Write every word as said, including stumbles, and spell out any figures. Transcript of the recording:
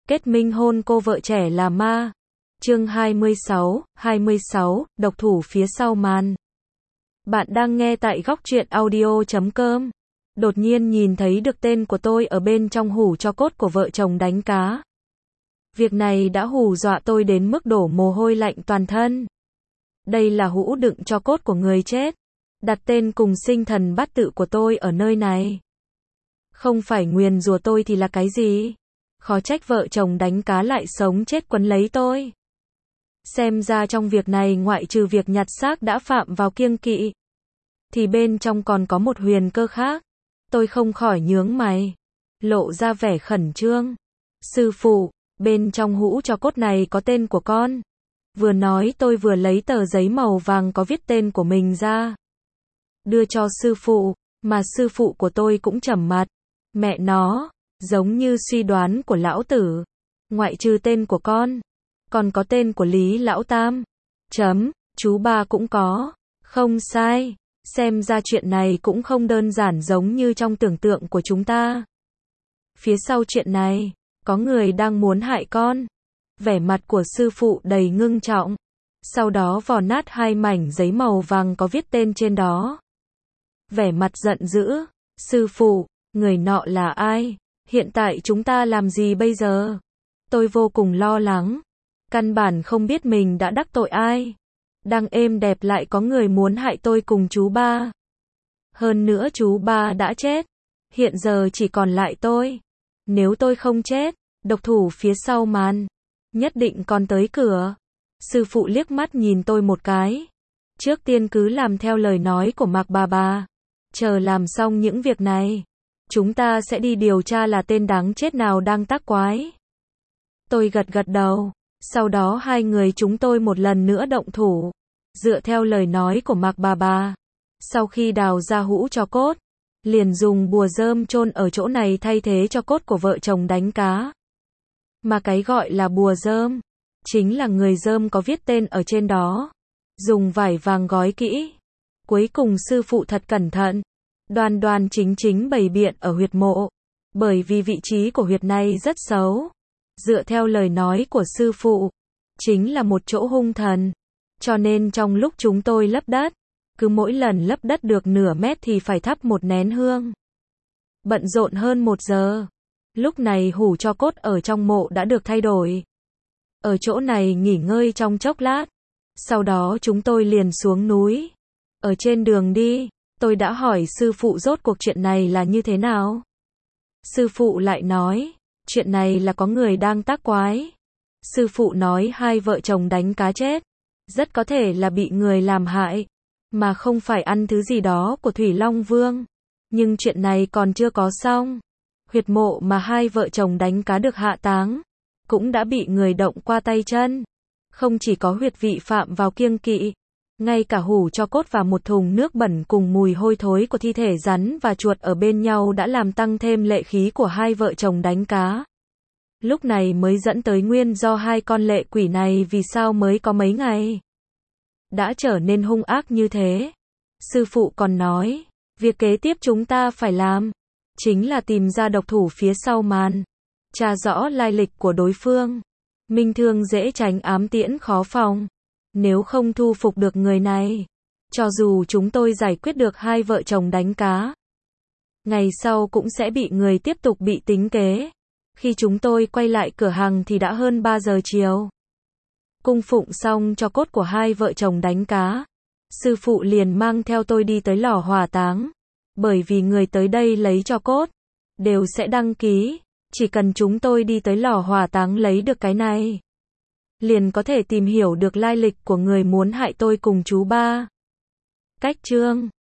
Kết minh hôn cô vợ trẻ là ma. Chương hai mươi sáu, hai mươi sáu, độc thủ phía sau màn. Bạn đang nghe tại góc truyện audio chấm com. Đột nhiên nhìn thấy được tên của tôi ở bên trong hũ tro cốt của vợ chồng đánh cá. Việc này đã hù dọa tôi đến mức đổ mồ hôi lạnh toàn thân. Đây là hũ đựng tro cốt của người chết. Đặt tên cùng sinh thần bát tự của tôi ở nơi này. Không phải nguyền rủa tôi thì là cái gì? Khó trách vợ chồng đánh cá lại sống chết quấn lấy tôi. Xem ra trong việc này ngoại trừ việc nhặt xác đã phạm vào kiêng kỵ, thì bên trong còn có một huyền cơ khác. Tôi không khỏi nhướng mày, lộ ra vẻ khẩn trương. Sư phụ, bên trong hũ tro cốt này có tên của con. Vừa nói tôi vừa lấy tờ giấy màu vàng có viết tên của mình ra. Đưa cho sư phụ, mà sư phụ của tôi cũng trầm mặt. Mẹ nó, giống như suy đoán của lão tử. Ngoại trừ tên của con, còn có tên của Lý Lão Tam. Chấm, chú ba cũng có. Không sai, xem ra chuyện này cũng không đơn giản giống như trong tưởng tượng của chúng ta. Phía sau chuyện này, có người đang muốn hại con. Vẻ mặt của sư phụ đầy ngưng trọng. Sau đó vò nát hai mảnh giấy màu vàng có viết tên trên đó. Vẻ mặt giận dữ. Sư phụ, người nọ là ai? Hiện tại chúng ta làm gì bây giờ? Tôi vô cùng lo lắng. Căn bản không biết mình đã đắc tội ai. Đang êm đẹp lại có người muốn hại tôi cùng chú ba. Hơn nữa chú ba đã chết. Hiện giờ chỉ còn lại tôi. Nếu tôi không chết, độc thủ phía sau màn nhất định còn tới cửa. Sư phụ liếc mắt nhìn tôi một cái. Trước tiên cứ làm theo lời nói của Mạc bà bà. Chờ làm xong những việc này, chúng ta sẽ đi điều tra là tên đáng chết nào đang tác quái. Tôi gật gật đầu. Sau đó hai người chúng tôi một lần nữa động thủ. Dựa theo lời nói của Mạc bà bà, sau khi đào ra hũ tro cốt, liền dùng bùa rơm chôn ở chỗ này thay thế cho cốt của vợ chồng đánh cá. Mà cái gọi là bùa rơm, chính là người rơm có viết tên ở trên đó. Dùng vải vàng gói kỹ. Cuối cùng sư phụ thật cẩn thận, đoan đoan chính chính bày biện ở huyệt mộ. Bởi vì vị trí của huyệt này rất xấu. Dựa theo lời nói của sư phụ, chính là một chỗ hung thần. Cho nên trong lúc chúng tôi lấp đất, cứ mỗi lần lấp đất được nửa mét thì phải thắp một nén hương. Bận rộn hơn một giờ. Lúc này hũ tro cốt ở trong mộ đã được thay đổi. Ở chỗ này nghỉ ngơi trong chốc lát. Sau đó chúng tôi liền xuống núi. Ở trên đường đi, tôi đã hỏi sư phụ rốt cuộc chuyện này là như thế nào. Sư phụ lại nói, chuyện này là có người đang tác quái. Sư phụ nói hai vợ chồng đánh cá chết, rất có thể là bị người làm hại, mà không phải ăn thứ gì đó của Thủy Long Vương. Nhưng chuyện này còn chưa có xong. Huyệt mộ mà hai vợ chồng đánh cá được hạ táng, cũng đã bị người động qua tay chân. Không chỉ có huyệt vị phạm vào kiêng kỵ, ngay cả hũ tro cốt và một thùng nước bẩn cùng mùi hôi thối của thi thể rắn và chuột ở bên nhau đã làm tăng thêm lệ khí của hai vợ chồng đánh cá. Lúc này mới dẫn tới nguyên do hai con lệ quỷ này vì sao mới có mấy ngày đã trở nên hung ác như thế. Sư phụ còn nói, việc kế tiếp chúng ta phải làm, chính là tìm ra độc thủ phía sau màn, tra rõ lai lịch của đối phương. Minh thương dễ tránh ám tiễn khó phòng. Nếu không thu phục được người này, cho dù chúng tôi giải quyết được hai vợ chồng đánh cá, ngày sau cũng sẽ bị người tiếp tục bị tính kế. Khi chúng tôi quay lại cửa hàng thì đã hơn ba giờ chiều. Cung phụng xong cho cốt của hai vợ chồng đánh cá, sư phụ liền mang theo tôi đi tới lò hỏa táng. Bởi vì người tới đây lấy cho cốt đều sẽ đăng ký. Chỉ cần chúng tôi đi tới lò hỏa táng lấy được cái này, liền có thể tìm hiểu được lai lịch của người muốn hại tôi cùng chú ba. Cách chương